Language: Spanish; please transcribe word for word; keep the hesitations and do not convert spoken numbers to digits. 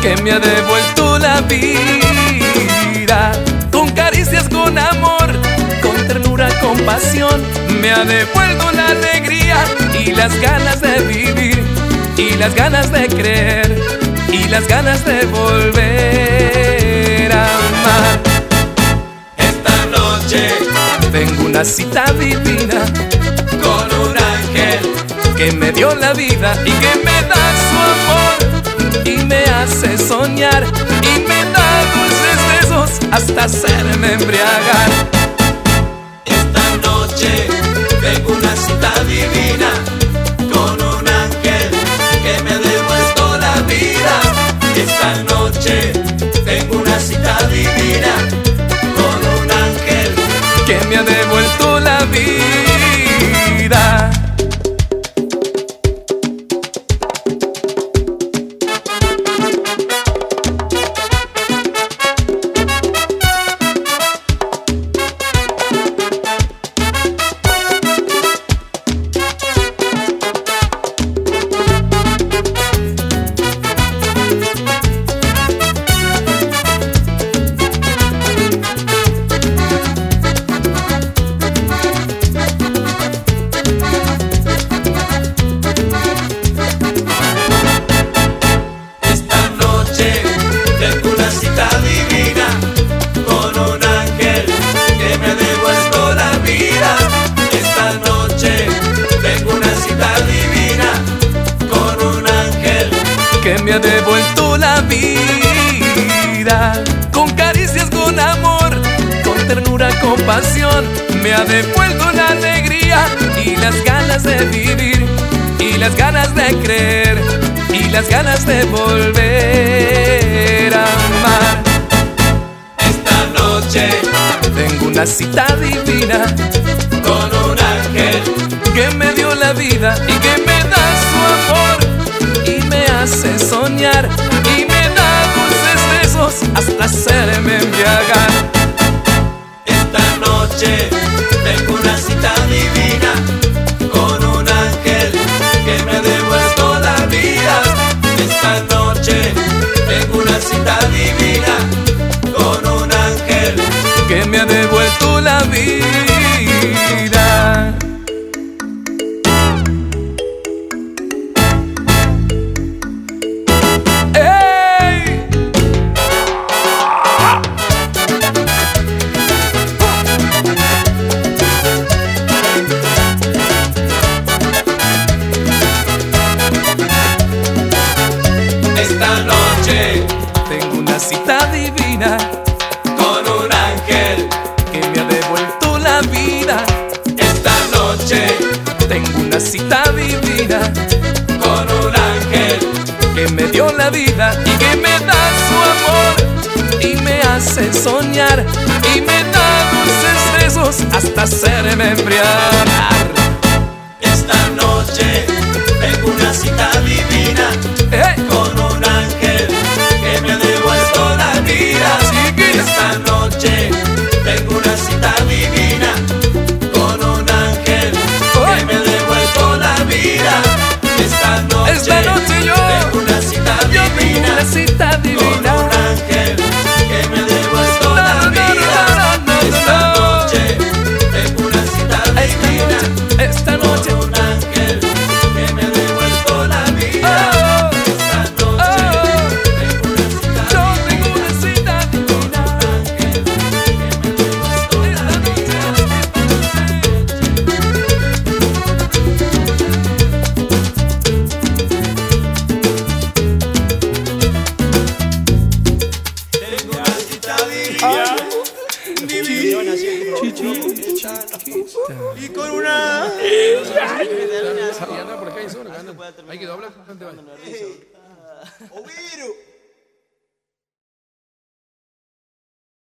que me ha devuelto la vida. Con caricias, con amor, con ternura, con pasión, me ha devuelto la alegría y las ganas de vivir, y las ganas de creer, y las ganas de volver a amar. Esta noche tengo una cita divina con un ángel que me dio la vida y que me da su amor y me hace soñar y me da dulces besos hasta hacerme embriagar. Esta noche tengo una cita divina con un ángel que me ha devuelto la vida. Esta noche tengo una cita divina con un ángel que me ha devuelto la vida. Que me ha devuelto la vida. Con caricias, con amor, con ternura, con pasión, me ha devuelto la alegría y las ganas de vivir, y las ganas de creer, y las ganas de volver a amar. Esta noche tengo una cita divina con un ángel que me dio la vida y que me da su amor y me hace soñar y me da dulces besos hasta hacerme embriagar. Esta noche tengo una cita divina con un ángel que me ha devuelto la vida. Esta noche tengo una cita divina con un ángel que me ha devuelto la vida. Esta noche tengo una cita divina con un ángel que me ha devuelto la vida. Esta noche tengo una cita divina con un ángel que me dio la vida y que me da su amor y me hace soñar y me da dulces besos hasta hacerme embriagar. Esta noche tengo una cita divina ¡Eh! con un ángel que me ha devuelto la vida. Esta noche tengo una cita divina con un ángel que me ha devuelto la vida. Esta noche, Esta noche yo tengo una cita yo tengo divina una cita divina con un ángel que me ha devuelto No, la no, no, vida. no, no, no, Esta no. noche tengo una cita divina esta noche con un ángel que me ha devuelto la vida. oh, Esta noche tengo una cita yo tengo una cita divina. Tengo una cita divina y con una Hay que doblar. Oviru.